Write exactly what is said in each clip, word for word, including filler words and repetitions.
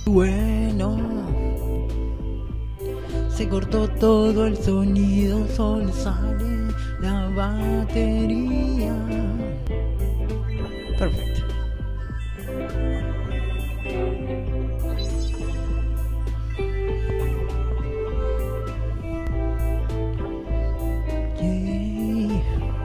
Bueno, se cortó todo el sonido, solo sale la batería. Perfecto. Yeah.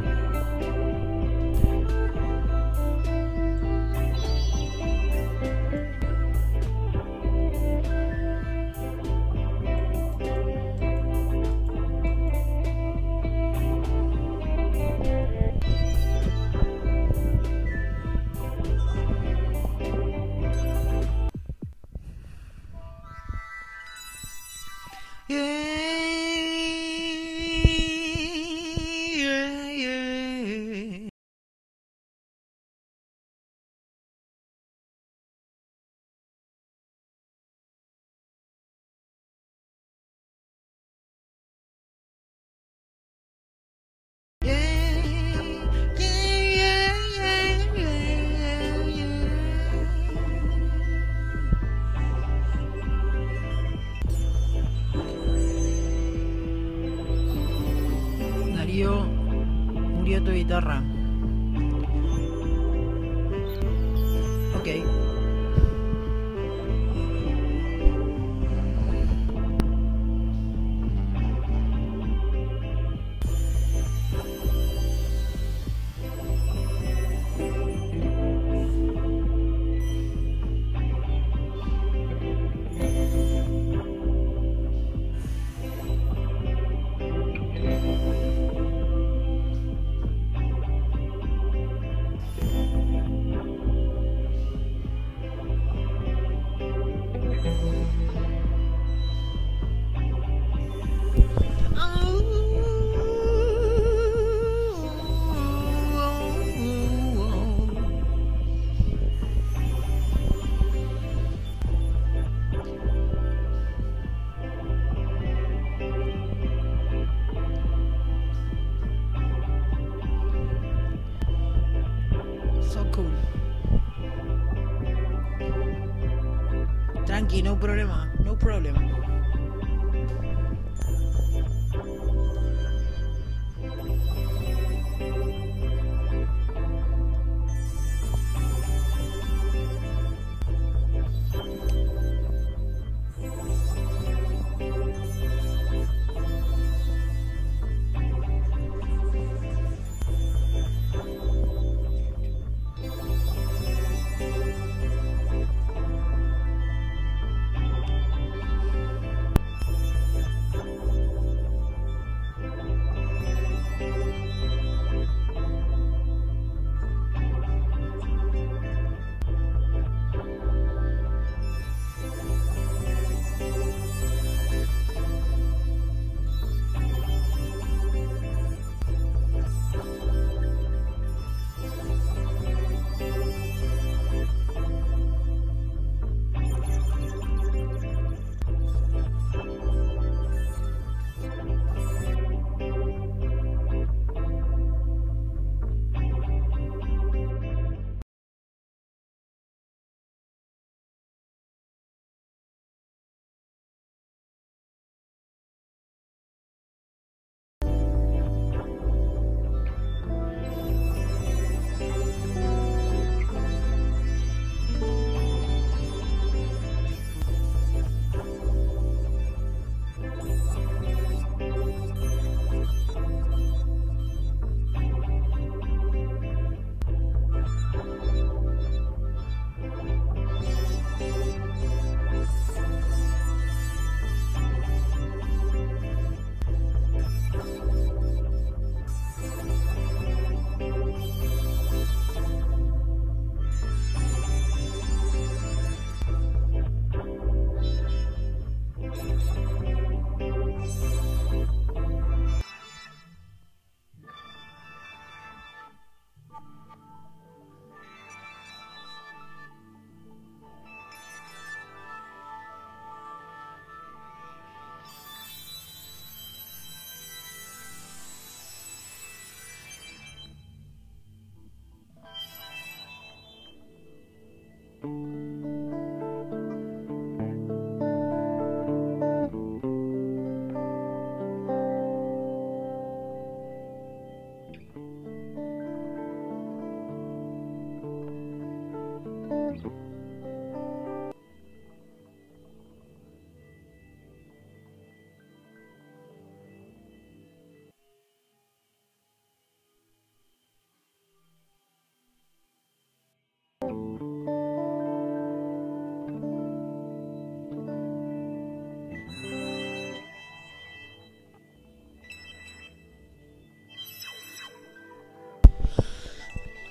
Yeah, yeah. Darío, murió tu guitarra. Ok. So cool. Tranqui, no problema, no problem.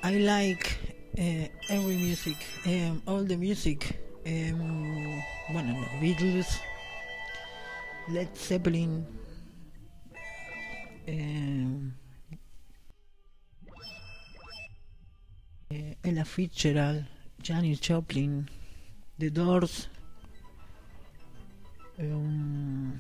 I like uh, every music, um, all the music. Um, bueno, no, Beatles, Led Zeppelin, um, uh, Ella Fitzgerald, Janis Joplin, The Doors, um,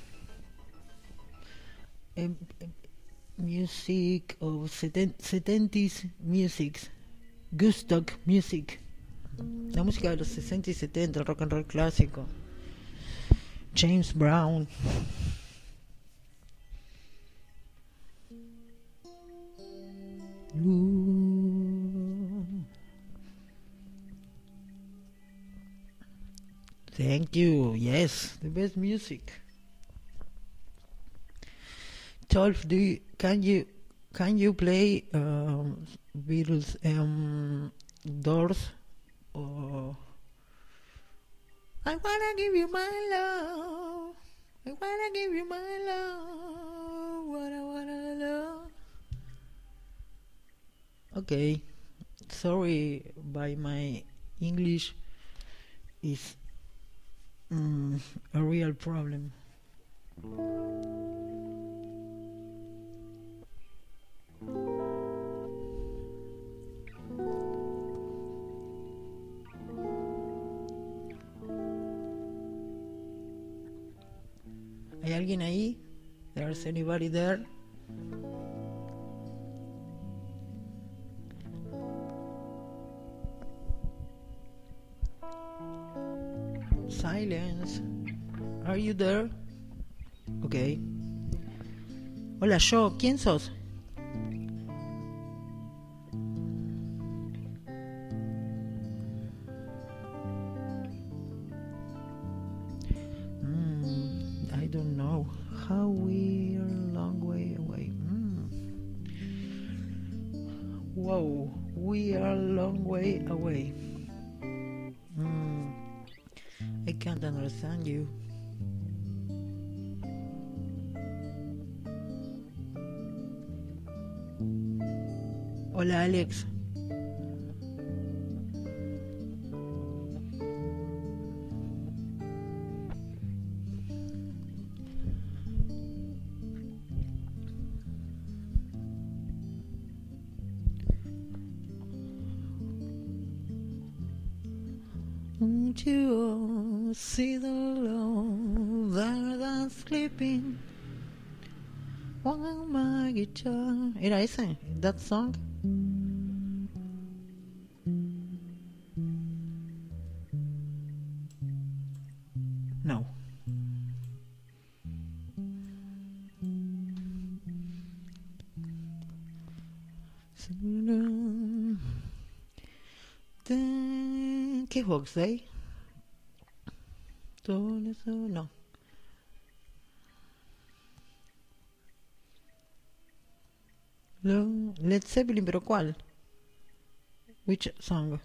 um, music of setenties music, Gustock music, la música de los sesenta y setenta, el rock and roll clásico, James Brown. Ooh. Thank you. Yes, the best music. Tolf, do you, can you can you play um, Beatles um, Doors or I wanna give you my love, I wanna give you my love, what I wanna love. Okay, sorry, by my English is mm, a real problem. ¿Hay alguien ahí? There's anybody there? Silence. Are you there? Okay. Hola, yo. ¿Quién sos? Mm, I don't know. How we're a long way away. Mm. Whoa, we are a long way away. Mm. I can't understand you. Hola, Alex. Won't you see the love that I'm sleeping on my guitar? ¿Era ese? That song? No. ¿Qué es Box Day? Todo eso, no. Lo, Led Zeppelin, pero ¿cuál? Which song?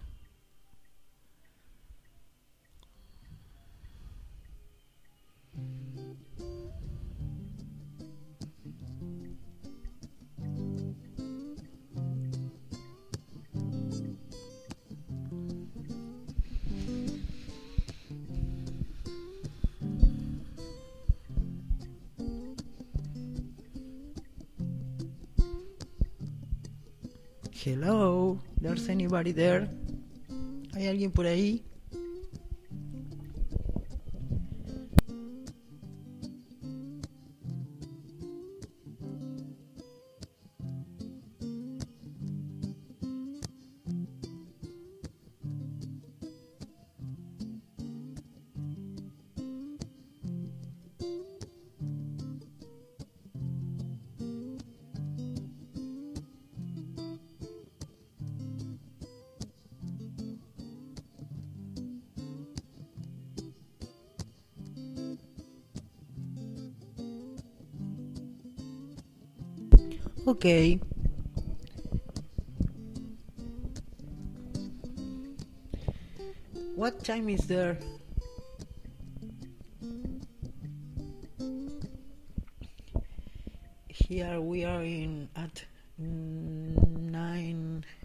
Hello, there's anybody there? ¿Hay alguien por ahí? Okay. What time is there? Here we are in at nine